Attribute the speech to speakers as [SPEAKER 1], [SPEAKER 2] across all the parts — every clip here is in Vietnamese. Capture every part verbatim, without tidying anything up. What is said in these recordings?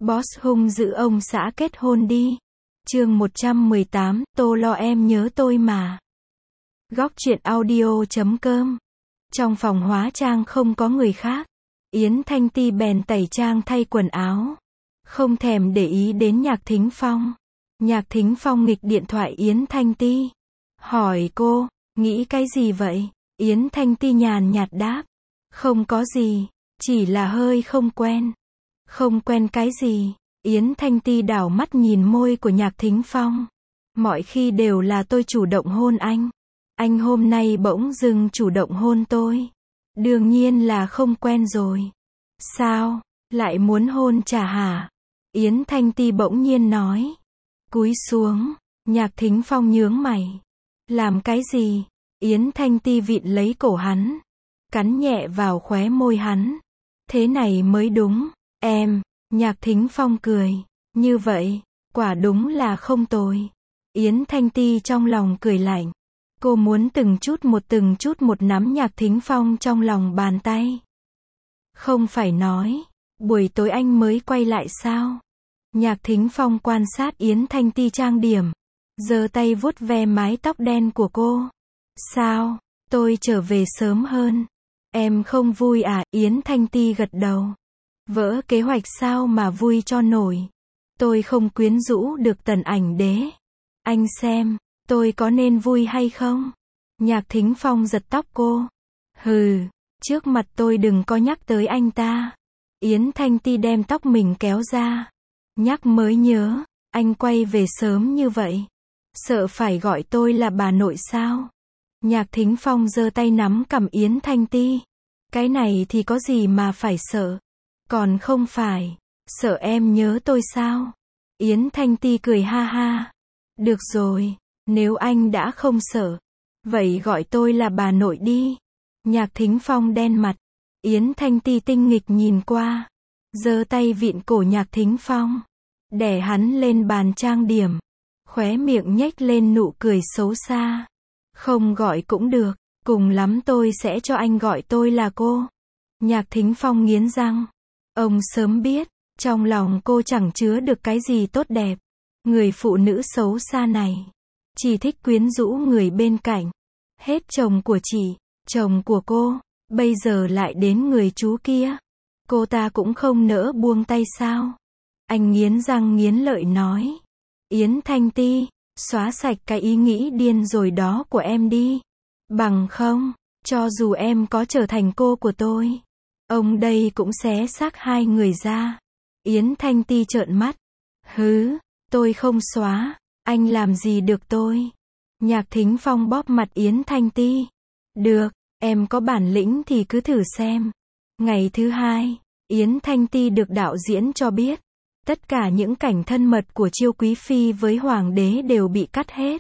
[SPEAKER 1] Boss hung dữ ông xã kết hôn đi. Chương một trăm mười tám, Tô Lo em nhớ tôi mà. Góc truyện audio chấm com. Trong phòng hóa trang không có người khác. Yến Thanh Ti bèn tẩy trang thay quần áo. Không thèm để ý đến Nhạc Thính Phong. Nhạc Thính Phong nghịch điện thoại Yến Thanh Ti. Hỏi cô, nghĩ cái gì vậy? Yến Thanh Ti nhàn nhạt đáp. Không có gì, chỉ là hơi không quen. Không quen cái gì? Yến Thanh Ti đảo mắt nhìn môi của Nhạc Thính Phong. Mọi khi đều là tôi chủ động hôn anh. Anh hôm nay bỗng dưng chủ động hôn tôi. Đương nhiên là không quen rồi. Sao? Lại muốn hôn trả hả? Yến Thanh Ti bỗng nhiên nói. Cúi xuống. Nhạc Thính Phong nhướng mày. Làm cái gì? Yến Thanh Ti vịn lấy cổ hắn. Cắn nhẹ vào khóe môi hắn. Thế này mới đúng. Em. Nhạc Thính Phong cười. Như vậy, quả đúng là không tồi. Yến Thanh Ti trong lòng cười lạnh. Cô muốn từng chút một từng chút một nắm Nhạc Thính Phong trong lòng bàn tay. Không phải nói, buổi tối anh mới quay lại sao? Nhạc Thính Phong quan sát Yến Thanh Ti trang điểm. Giơ tay vuốt ve mái tóc đen của cô. Sao? Tôi trở về sớm hơn. Em không vui à? Yến Thanh Ti gật đầu. Vỡ kế hoạch sao mà vui cho nổi. Tôi không quyến rũ được Tần Ảnh Đế. Anh xem, tôi có nên vui hay không? Nhạc Thính Phong giật tóc cô. Hừ, trước mặt tôi đừng có nhắc tới anh ta. Yến Thanh Ti đem tóc mình kéo ra. Nhắc mới nhớ, anh quay về sớm như vậy. Sợ phải gọi tôi là bà nội sao? Nhạc Thính Phong giơ tay nắm cằm Yến Thanh Ti. Cái này thì có gì mà phải sợ? Còn không phải, sợ em nhớ tôi sao? Yến Thanh Ti cười ha ha. Được rồi, nếu anh đã không sợ, vậy gọi tôi là bà nội đi. Nhạc Thính Phong đen mặt. Yến Thanh Ti tinh nghịch nhìn qua. Giơ tay vịn cổ Nhạc Thính Phong. Đè hắn lên bàn trang điểm. Khóe miệng nhếch lên nụ cười xấu xa. Không gọi cũng được, cùng lắm tôi sẽ cho anh gọi tôi là cô. Nhạc Thính Phong nghiến răng. Ông sớm biết, trong lòng cô chẳng chứa được cái gì tốt đẹp. Người phụ nữ xấu xa này, chỉ thích quyến rũ người bên cạnh. Hết chồng của chị, chồng của cô, bây giờ lại đến người chú kia. Cô ta cũng không nỡ buông tay sao? Anh nghiến răng nghiến lợi nói. Yến Thanh Ti, xóa sạch cái ý nghĩ điên rồi đó của em đi. Bằng không, cho dù em có trở thành cô của tôi, ông đây cũng xé xác hai người ra. Yến Thanh Ti trợn mắt. Hứ, tôi không xóa, anh làm gì được tôi? Nhạc Thính Phong bóp mặt Yến Thanh Ti. Được, em có bản lĩnh thì cứ thử xem. Ngày thứ hai, Yến Thanh Ti được đạo diễn cho biết. Tất cả những cảnh thân mật của Chiêu Quý Phi với Hoàng đế đều bị cắt hết.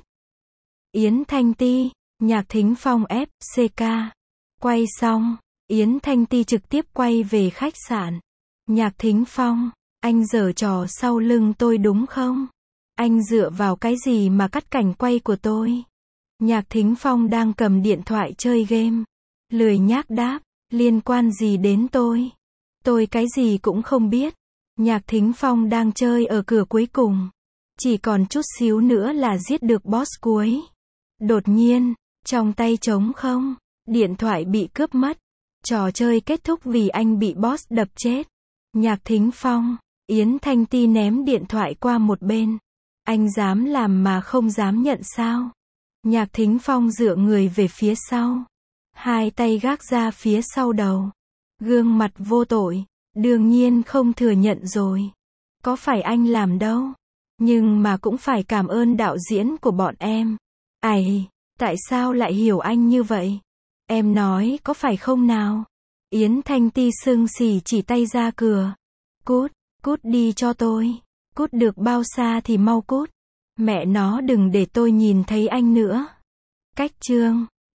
[SPEAKER 1] Yến Thanh Ti, Nhạc Thính Phong ép xê ca. Quay xong, Yến Thanh Ti trực tiếp quay về khách sạn. Nhạc Thính Phong, anh giở trò sau lưng tôi đúng không? Anh dựa vào cái gì mà cắt cảnh quay của tôi? Nhạc Thính Phong đang cầm điện thoại chơi game. Lười nhác đáp, liên quan gì đến tôi? Tôi cái gì cũng không biết. Nhạc Thính Phong đang chơi ở cửa cuối cùng. Chỉ còn chút xíu nữa là giết được boss cuối. Đột nhiên, trong tay trống không, điện thoại bị cướp mất. Trò chơi kết thúc vì anh bị boss đập chết. Nhạc Thính Phong, Yến Thanh Ti ném điện thoại qua một bên. Anh dám làm mà không dám nhận sao? Nhạc Thính Phong dựa người về phía sau. Hai tay gác ra phía sau đầu. Gương mặt vô tội. Đương nhiên không thừa nhận rồi. Có phải anh làm đâu. Nhưng mà cũng phải cảm ơn đạo diễn của bọn em. Ảy, tại sao lại hiểu anh như vậy? Em nói có phải không nào? Yến Thanh Ti sưng xì chỉ tay ra cửa. Cút, cút đi cho tôi. Cút được bao xa thì mau cút. Mẹ nó đừng để tôi nhìn thấy anh nữa. Cách chương.